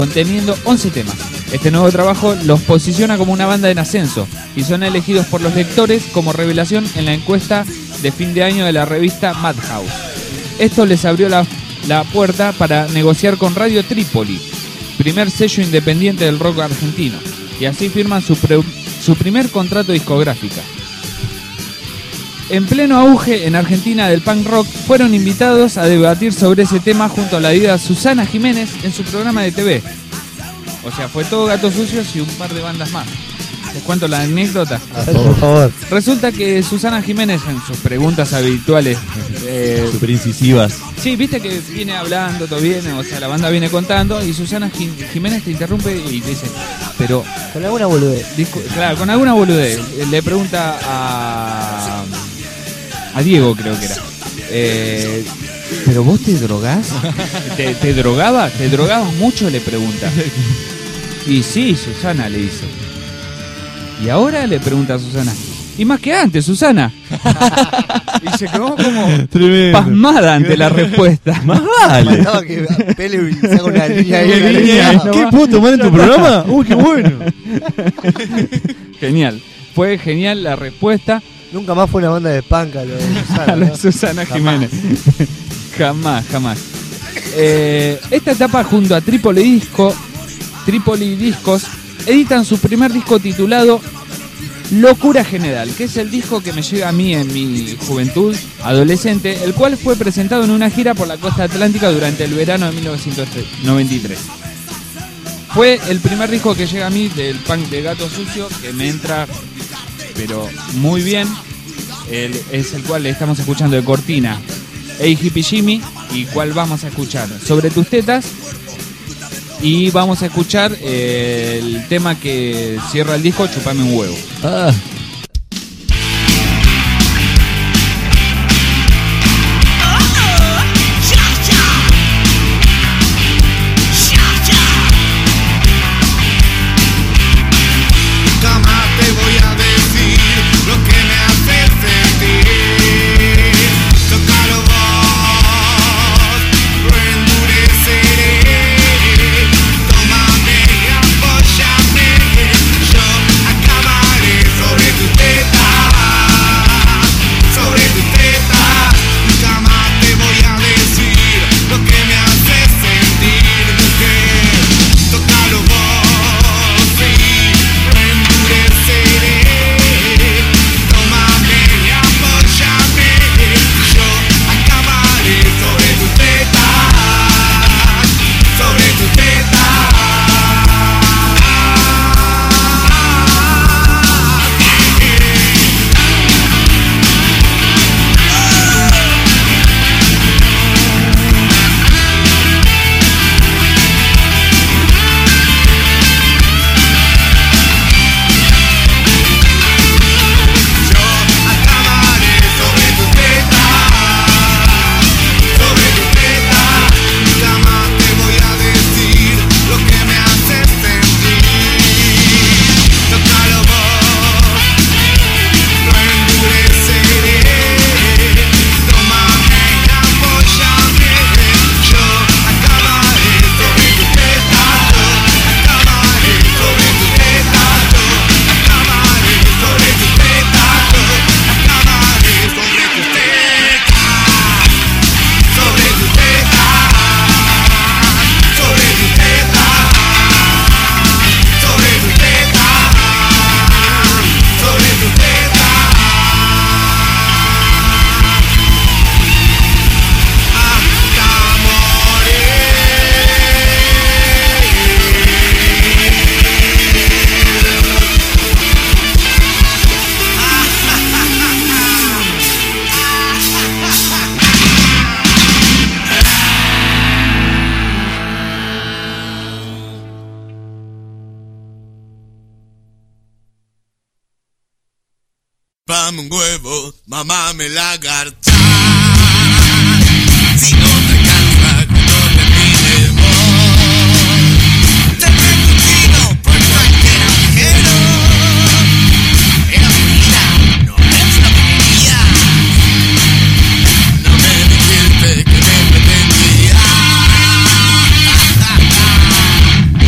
conteniendo 11 temas. Este nuevo trabajo los posiciona como una banda en ascenso y son elegidos por los lectores como revelación en la encuesta de fin de año de la revista Madhouse. Esto les abrió la puerta para negociar con Radio Trípoli, primer sello independiente del rock argentino, y así firman su primer contrato discográfico. En pleno auge en Argentina del punk rock, fueron invitados a debatir sobre ese tema junto a la diva Susana Jiménez en su programa de TV. O sea, fue todo Gatos Sucios y un par de bandas más. Les cuento la anécdota. A ver, por favor. Resulta que Susana Jiménez, en sus preguntas habituales, súper incisivas. sí, viste que viene hablando, todo viene, o sea, la banda viene contando y Susana Jiménez te interrumpe y te dice, pero... Con alguna boludez. Claro, con alguna boludez. Le pregunta a Diego, creo que era. ¿Pero vos te drogás? ¿Te drogabas? ¿Te drogabas mucho? Le pregunta. Y sí, Susana, le dice. ¿Y ahora? Le pregunta a Susana. Y más que antes, Susana. Y se quedó como Tremendo. pasmada ante la respuesta. Más vale. Faltaba que Pele saca una línea ahí. ¿Qué puedo tomar en tu programa? Uy, qué bueno. Genial. Fue genial la respuesta. Nunca más fue una banda de punk a lo de Susana, A la ¿no? Susana Jiménez. Jamás. Esta etapa junto a Trípoli Discos editan su primer disco titulado Locura General, que es el disco que me llega a mí en mi juventud adolescente, el cual fue presentado en una gira por la costa atlántica durante el verano de 1993. Fue el primer disco que llega a mí del punk de Gato Sucio, que me entra pero muy bien. Es el cual le estamos escuchando de cortina, Hey Hippie Jimmy, y cual vamos a escuchar Sobre tus tetas, y vamos a escuchar el tema que cierra el disco, Chupame un huevo. Ah. Chupame un huevo, mamá me lagarta. Si no te alcanza cuando termine vos, te prendo un tiro por cualquier agujero. Era mi vida, no es una porquería. No me dijiste que me pretendía.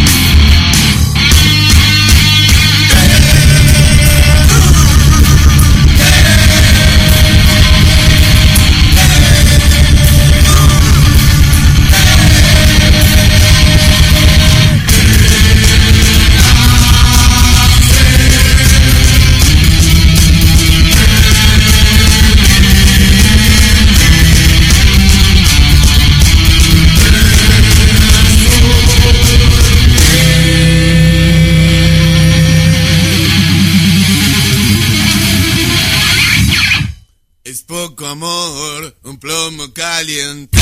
poco amor, un plomo caliente.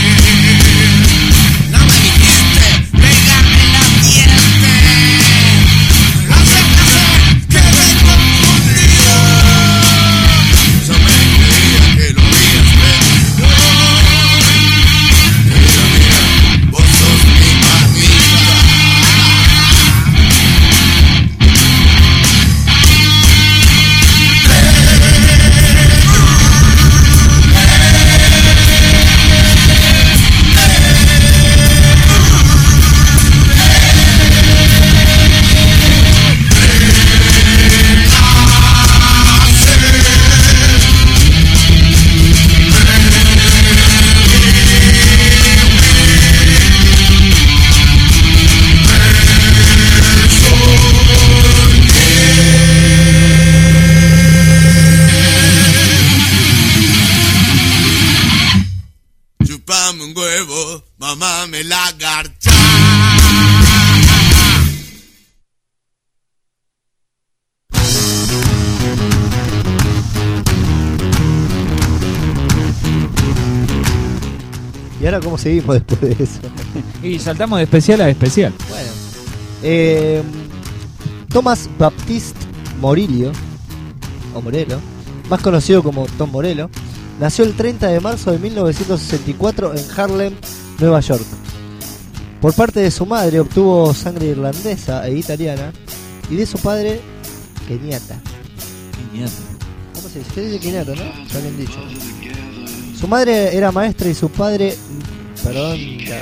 No me dijiste, pégame la diente. No sé, quedé confundido. Yo me creía que lo habías perdido. Mira, vos sos mi mamita. Chupame un huevo, mamá me la garcha. ¿Y ahora cómo seguimos después de eso? Y saltamos de especial a especial. Bueno. Thomas Baptiste Morillo, o Morello, más conocido como Tom Morello, nació el 30 de marzo de 1964 en Harlem, Nueva York. Por parte de su madre obtuvo sangre irlandesa e italiana, y de su padre, keniata. ¿Cómo se dice? Se dice keniata, ¿no? Está bien dicho. Su madre era maestra y su padre, perdón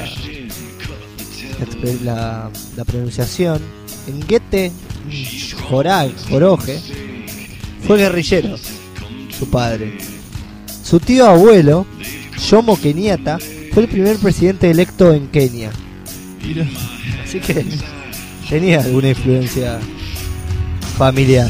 la pronunciación, Ngete Joroge, fue guerrillero, su padre. Su tío abuelo, Jomo Kenyatta, fue el primer presidente electo en Kenia. Así que tenía alguna influencia familiar.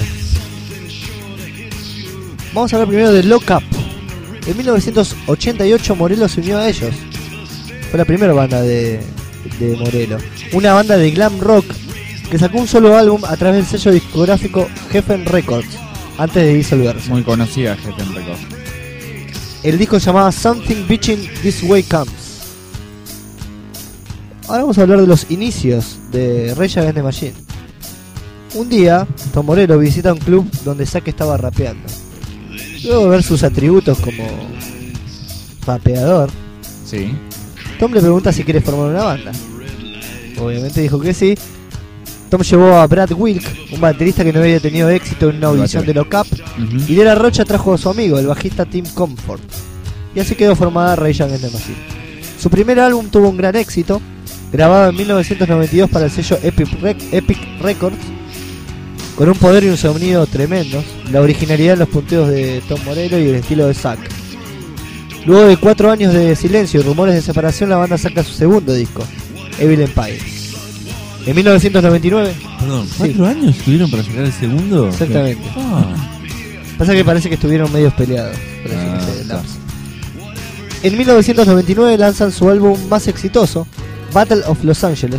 Vamos a hablar primero de Lock Up. En 1988 Morello se unió a ellos. Fue la primera banda de Morello. Una banda de glam rock que sacó un solo álbum a través del sello discográfico Geffen Records antes de disolverse. Muy conocida Geffen Records. El disco se llamaba Something Bitchin' This Way Comes. Ahora vamos a hablar de los inicios de Rage Against the Machine. Un día, Tom Morello visita un club donde Zack estaba rapeando. Luego de ver sus atributos como rapeador, Sí. Tom le pregunta si quiere formar una banda. Obviamente dijo que sí. Tom llevó a Brad Wilk, un baterista que no había tenido éxito en una audición de Lock Up, y de la Rocha trajo a su amigo, el bajista Tim Comfort. Y así quedó formada Rage Against the Machine. Su primer álbum tuvo un gran éxito, grabado en 1992 para el sello Epic Records, con un poder y un sonido tremendos, la originalidad en los punteos de Tom Morello y el estilo de Zack. Luego de 4 años de silencio y rumores de separación, la banda saca su segundo disco, Evil Empire. En 1999. Perdón, Sí. 4 años tuvieron para sacar el segundo. Exactamente. Ah, Pasa que parece que estuvieron medios peleados por ese está. lapso. En 1999 lanzan su álbum más exitoso, Battle of Los Angeles.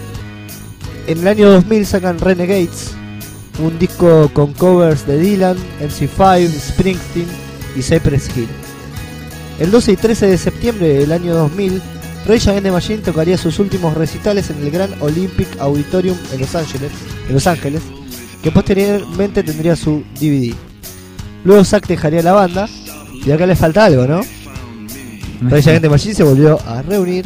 En el año 2000 sacan Renegades, un disco con covers de Dylan, MC5, Springsteen y Cypress Hill. El 12 y 13 de septiembre del año 2000, Rage Against the Machine tocaría sus últimos recitales en el Gran Olympic Auditorium en Los Ángeles, que posteriormente tendría su DVD. Luego Zack dejaría la banda, y acá le falta algo, ¿no? Rage Against the Machine se volvió a reunir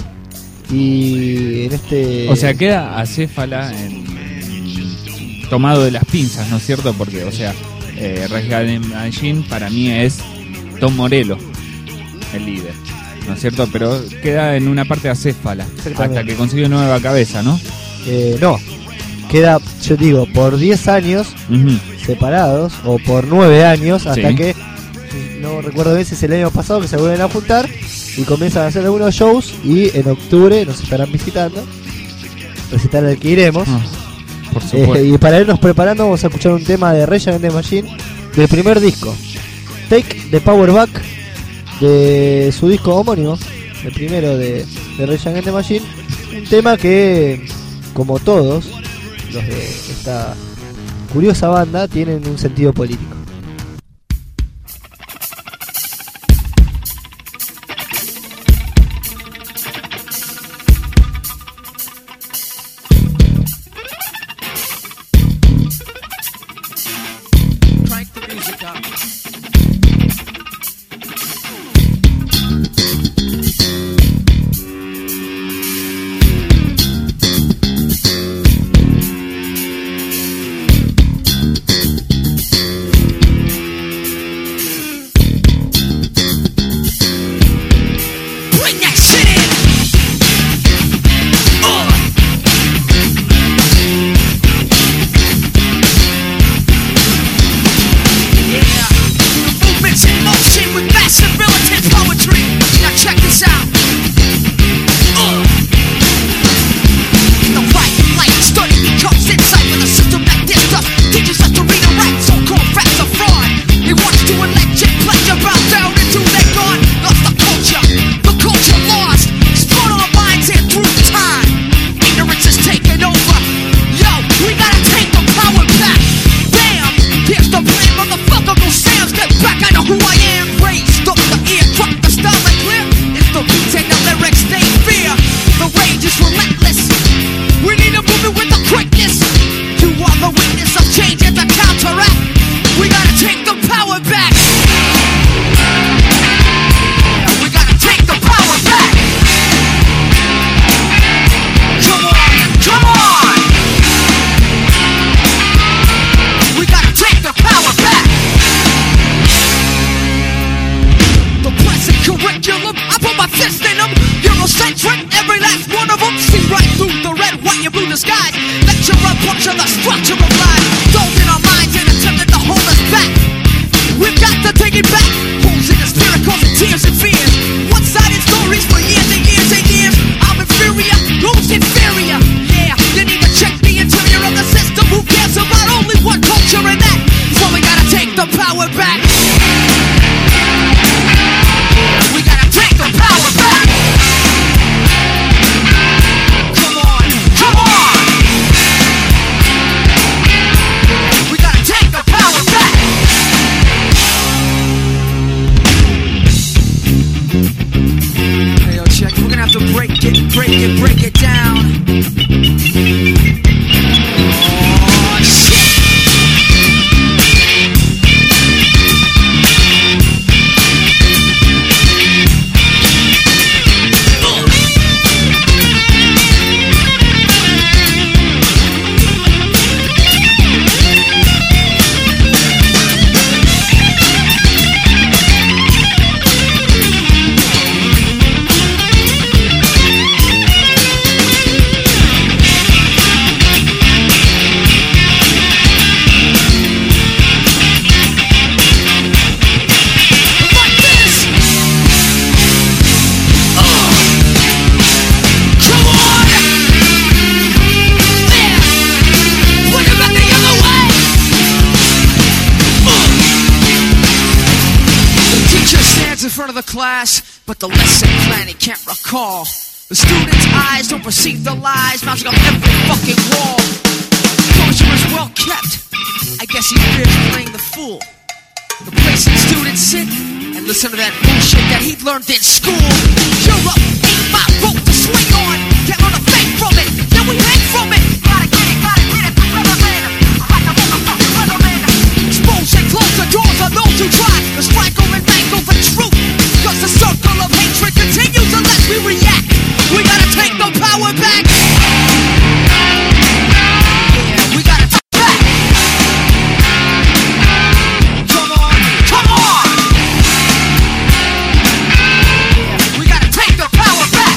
y en este... O sea, queda acéfala tomado de las pinzas, ¿no es cierto? Porque, o sea, Rage Against the Machine para mí es Tom Morello, el líder, ¿no es cierto? Pero queda en una parte acéfala hasta que consigue nueva cabeza, ¿no? No, queda, yo digo, por 10 años separados, o por 9 años, hasta Sí. que, no recuerdo bien si es el año pasado, que se vuelven a juntar y comienzan a hacer algunos shows, y en octubre nos estarán visitando, recital al que iremos. Por supuesto. Y para irnos preparando vamos a escuchar un tema de Rage Against the Machine del primer disco, Take the Power Back, de su disco homónimo, el primero de Rage Against the Machine. Un tema que, como todos los de esta curiosa banda, tienen un sentido político. structure of life. Dulled in our minds and attempted to hold us back. We've got to take it back. Holes in the spirit causing tears and fears. One-sided stories for years and years and years. I'm inferior, who's inferior? Yeah, you need to check the interior of the system. Who cares about only one culture and that? So we gotta take the power back. We gotta take the power back. Come on, come on. We gotta take the power back. Hey, yo, check. We're gonna have to break it down. Oh, shit. Class, but the lesson plan he can't recall. The students' eyes don't perceive the lies mounting up every fucking wall. Closure is well kept. I guess he fears playing the fool. The place the students sit and listen to that bullshit that he learned in school. Europe ain't my rope to swing on. Can't learn a thing from it, then we hang from it. Gotta get it, weatherman. Like a motherfucking weatherman. Expose and close the doors on those who try to strangle and mangle the truth. Cause the circle of hatred continues unless we react. We gotta take the power back. Yeah, we gotta take it back. Come on, come on. Yeah, we gotta take the power back.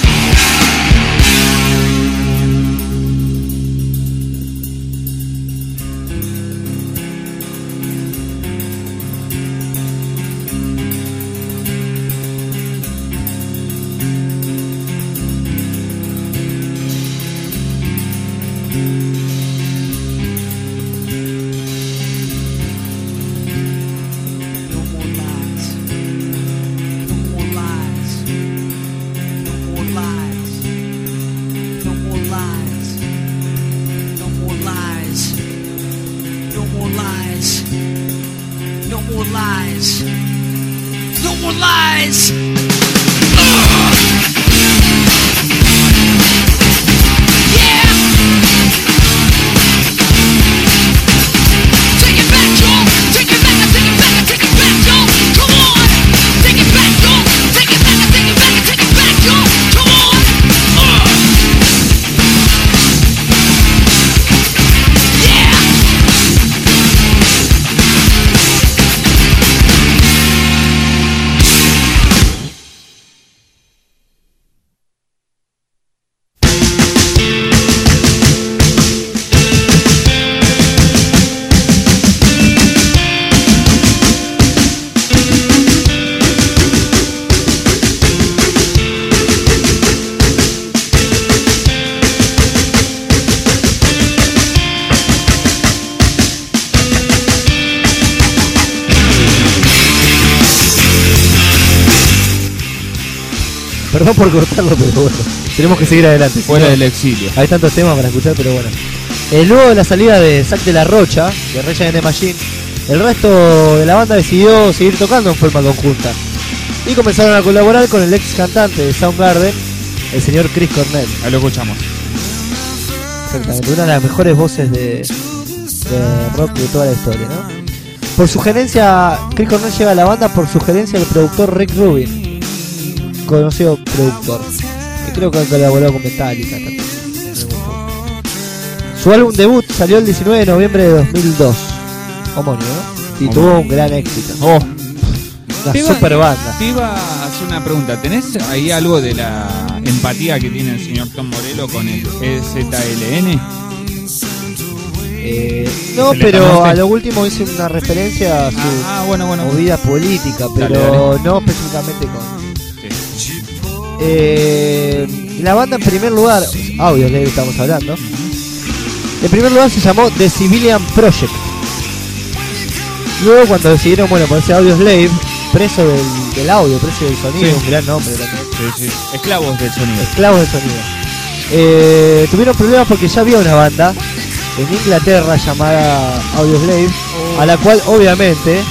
Perdón por cortarlo, pero bueno, tenemos que seguir adelante. Fuera Si no, del exilio. hay tantos temas para escuchar, pero bueno. Luego de la salida de Zack de la Rocha, de Rage Against the Machine, el resto de la banda decidió seguir tocando en forma conjunta. Y comenzaron a colaborar con el ex cantante de Soundgarden, el señor Chris Cornell. Ahí lo escuchamos. Exactamente, una de las mejores voces de rock de toda la historia, ¿no? Por sugerencia, Chris Cornell llega a la banda por sugerencia del productor Rick Rubin, conocido productor, que creo que ha colaborado con Metallica también. Su álbum debut salió el 19 de noviembre de 2002, homónimo, ¿no? Y tuvo un gran éxito. Una super banda. Te iba a hacer una pregunta. ¿Tenés ahí algo de la empatía que tiene el señor Tom Morello con el EZLN? No, ¿Se le pero conoce? a lo último hice una referencia a su Bueno. movida política, pero Dale. no específicamente con... Sí. La banda en primer lugar, Audioslave estamos hablando, en primer lugar se llamó The Civilian Project. Luego cuando decidieron, ponerse Audioslave, preso del audio, preso del sonido, Sí. un gran nombre también, Sí. Esclavos del sonido. esclavos del sonido. Tuvieron problemas porque ya había una banda en Inglaterra llamada Audioslave, a la cual obviamente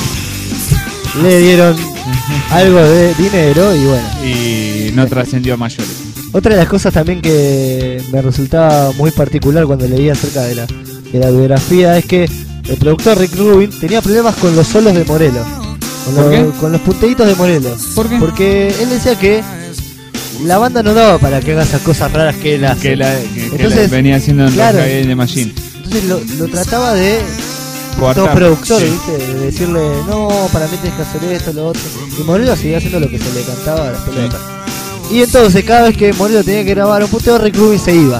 le dieron algo de dinero y bueno. Y no trascendió a mayores. Otra de las cosas también que me resultaba muy particular cuando leía acerca de la biografía es que el productor Rick Rubin tenía problemas con los solos de Morello, ¿Por qué? con los punteitos de Morello, ¿Por qué? porque él decía que la banda no daba para que haga esas cosas raras que él hace. Que Entonces, venía haciendo en claro. Rock Against the Machine. Entonces lo trataba de Coartar. todo productor, Sí. ¿viste? De decirle, no, para mí tienes que hacer esto, lo otro. Y Morello seguía haciendo lo que se le cantaba a las pelotas. Y entonces, cada vez que Morello tenía que grabar un punteo, Rick Rubin se iba.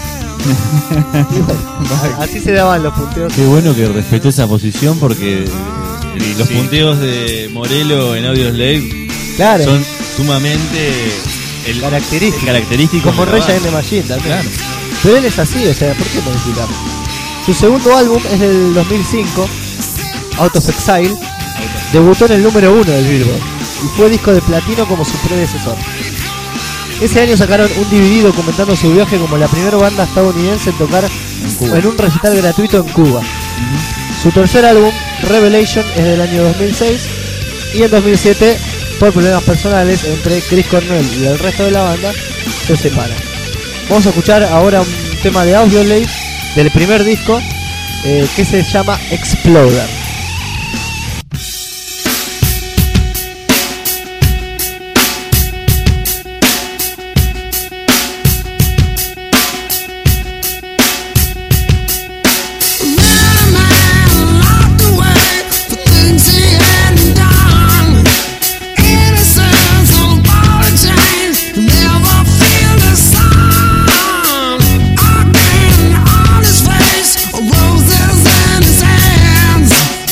Y bueno, así se daban los punteos. Qué bueno que respetó esa posición porque los Sí. punteos de Morello en Audioslave Claro, son sumamente característicos. como de la Rage banda. Against the Machine también. Claro. Pero él es así, o sea, ¿por qué modificarlo? Su segundo álbum es del 2005, Out of Exile. Debutó en el número 1 del Billboard y fue disco de platino como su predecesor. Ese año sacaron un DVD documentando su viaje como la primera banda estadounidense en tocar Cuba. en un recital gratuito en Cuba. Su tercer álbum, Revelation, es del año 2006 y en 2007, por problemas personales entre Chris Cornell y el resto de la banda, se separan. Vamos a escuchar ahora un tema de Audioslave del primer disco que se llama Exploder. Roses in his hands.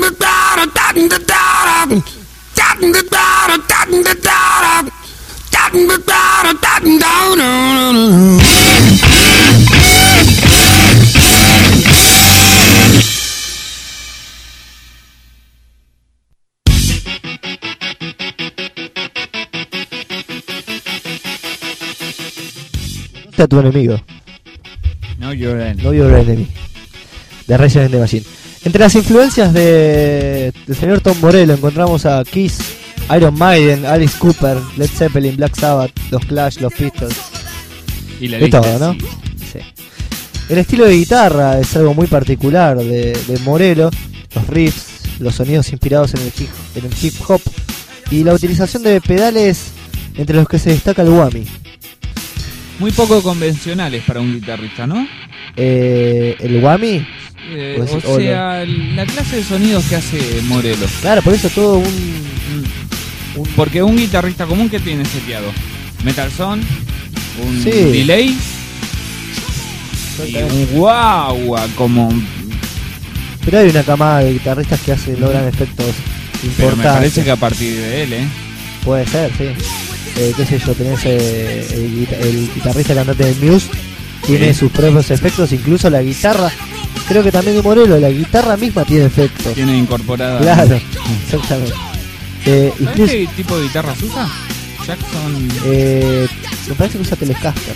A tu enemigo. No lloren. No Your Enemy. De Rage Against the Machine. Entre las influencias del señor Tom Morello encontramos a Kiss, Iron Maiden, Alice Cooper, Led Zeppelin, Black Sabbath, los Clash, los Pistols. Y la De lista todo, ¿no? sigue. Sí. El estilo de guitarra es algo muy particular de Morello. Los riffs, los sonidos inspirados en el hip hop y la utilización de pedales entre los que se destaca el whammy. Muy poco convencionales para un guitarrista, ¿no? El whammy, Pues, o sea, la clase de sonidos que hace Morello. claro, por eso todo Porque un guitarrista común, que tiene seteado Metal Son, un Sí. delay y un guagua como. Pero hay una camada de guitarristas que logran efectos Pero me parece importantes. que a partir de él, Puede ser, sí. Qué sé yo, tenés el guitarrista cantante de Muse, tiene Sí. sus propios efectos, incluso la guitarra. Creo que también de Morello, la guitarra misma tiene efectos. tiene incorporada. Claro, exactamente. ¿Sabes Incluso, qué tipo de guitarras usa? Jackson. me parece que usa Telecaster.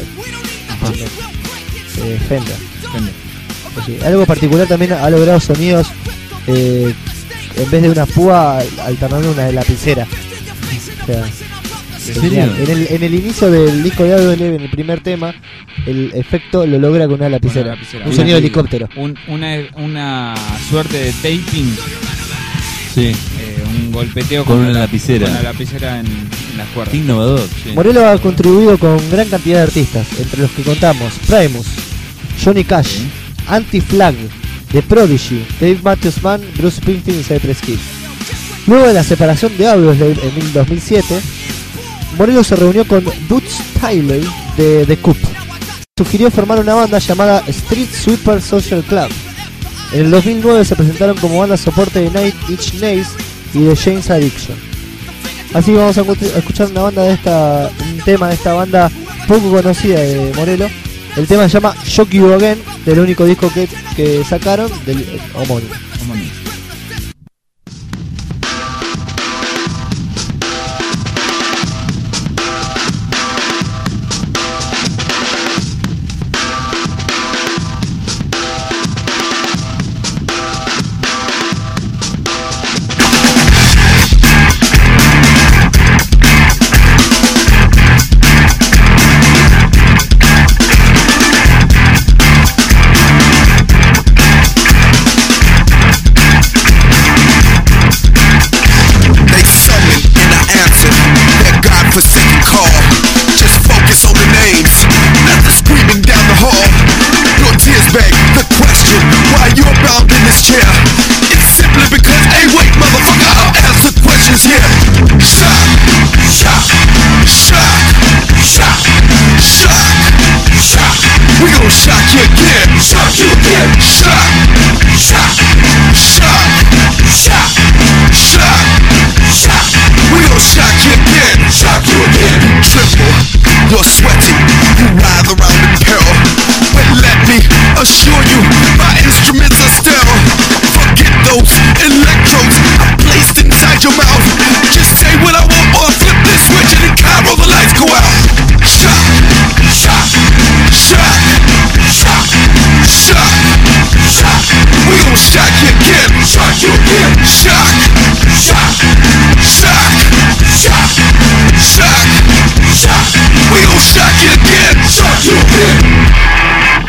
Fender. Fender. Sí, algo particular también ha logrado sonidos en vez de una púa alternando una de lapicera. O sea, ¿En serio? en el inicio del disco de Audiolab, en el primer tema, el efecto lo logra con una lapicera. Una lapicera. Un Una- sonido de helicóptero. Una suerte de taping, Sí, un golpeteo Con una la- lapicera. con la lapicera en las cuerdas. qué innovador. Sí. Morello ha contribuido con gran cantidad de artistas, entre los que contamos Primus, Johnny Cash, Sí. Anti-Flag, The Prodigy, Dave Matthews Band, Bruce Springsteen y Cypress Hill. Luego de la separación de Audioslave en 2007, Morello se reunió con Dutch Tyler de The Coop. Sugirió formar una banda llamada Street Sweeper Social Club. En el 2009 se presentaron como banda soporte de Night Inch Nails y de Jane's Addiction. Así que vamos a escuchar un tema de esta banda poco conocida de Morello. El tema se llama Shock You Again, del único disco que sacaron, del homónimo. Homónimo. They summoned and I answered their godforsaken call. Just focus on the names, not the screaming down the hall. Your tears beg the question why you're bound in this chair. It's simply because, hey wait motherfucker, I'll answer questions here. Shock, shock, shock, shock, shock, shock. We gon' shock you again. Shock you again. Shock, shock, shock, shock, shock, shock. We gon' shock you again. Shock you again. You tremble, you're sweating, you writhe around in peril. But let me assure you, my instruments are sterile. Forget those electrodes I placed inside your mouth. Just say what I want or flip this switch and in Cairo the lights go out. Shock, shock, shock, shock, shock, shock. We gon' shock you again. Shock you again. Shock, shock, shock, shock, shock, shock. We gon' shock you again. Shock you again.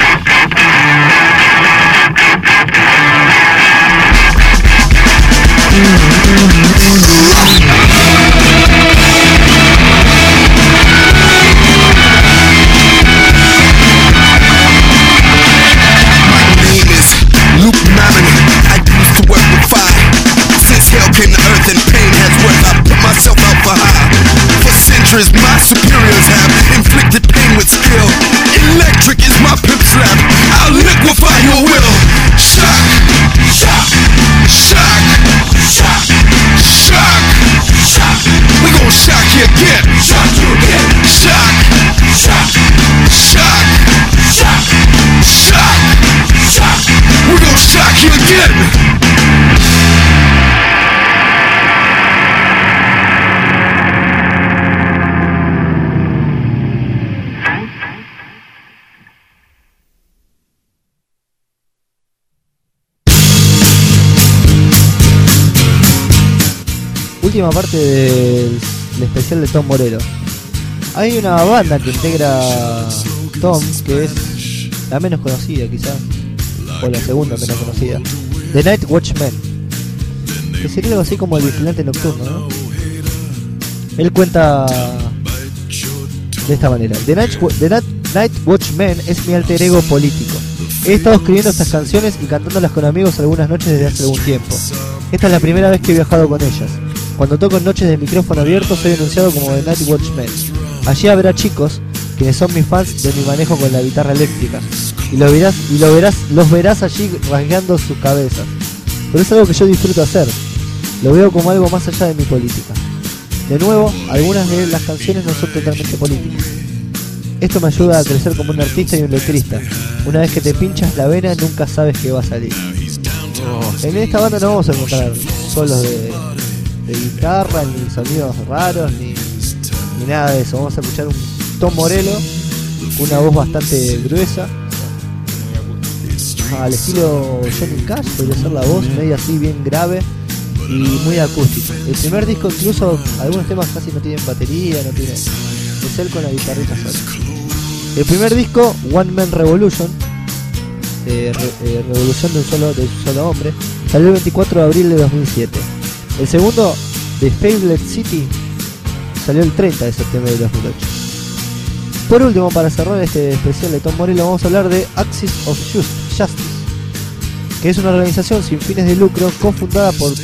My name is Luke Mammon. I used to work with fire. Since hell came to earth and pain has worth, I put myself out for high. For centuries, my superiors have inflicted pain with skill. Electric is my pimp slap. I'll liquefy your will. Shock, shock, shock, shock you again. Shock you again. Shock. Shock. Shock. Shock. Shock. Shock. We're gonna shock you again. Última parte del especial de Tom Morello. Hay una banda que integra Tom que es la menos conocida quizás, o la segunda menos conocida, The Night Watchman, que sería algo así como el vigilante nocturno, ¿no? Él cuenta de esta manera: The Night Watchman es mi alter ego político. He estado escribiendo estas canciones y cantándolas con amigos algunas noches desde hace algún tiempo. Esta es la primera vez que he viajado con ellas. Cuando toco en noches de micrófono abierto soy anunciado como The Night Watchman. Allí habrá chicos quienes son mis fans de mi manejo con la guitarra eléctrica y los verás allí rasgando sus cabezas. Pero es algo que yo disfruto hacer. Lo veo como algo más allá de mi política. De nuevo, algunas de las canciones no son totalmente políticas. Esto me ayuda a crecer como un artista y un letrista. Una vez que te pinchas la vena nunca sabes qué va a salir. En esta banda no vamos a encontrar solos de guitarra, ni sonidos raros, ni nada de eso. Vamos a escuchar un Tom Morello con una voz bastante gruesa, al estilo Johnny Cash, podría ser la voz, medio así bien grave y muy acústica. El primer disco incluso algunos temas casi no tienen batería, no tiene, es él con la guitarrita sola. El primer disco, One Man Revolution, revolución de un solo hombre, salió el 24 de abril de 2007. El segundo, The Fabled City, salió el 30 de septiembre de 2008. Por último, para cerrar este especial de Tom Morello, vamos a hablar de Axis of Justice, que es una organización sin fines de lucro cofundada por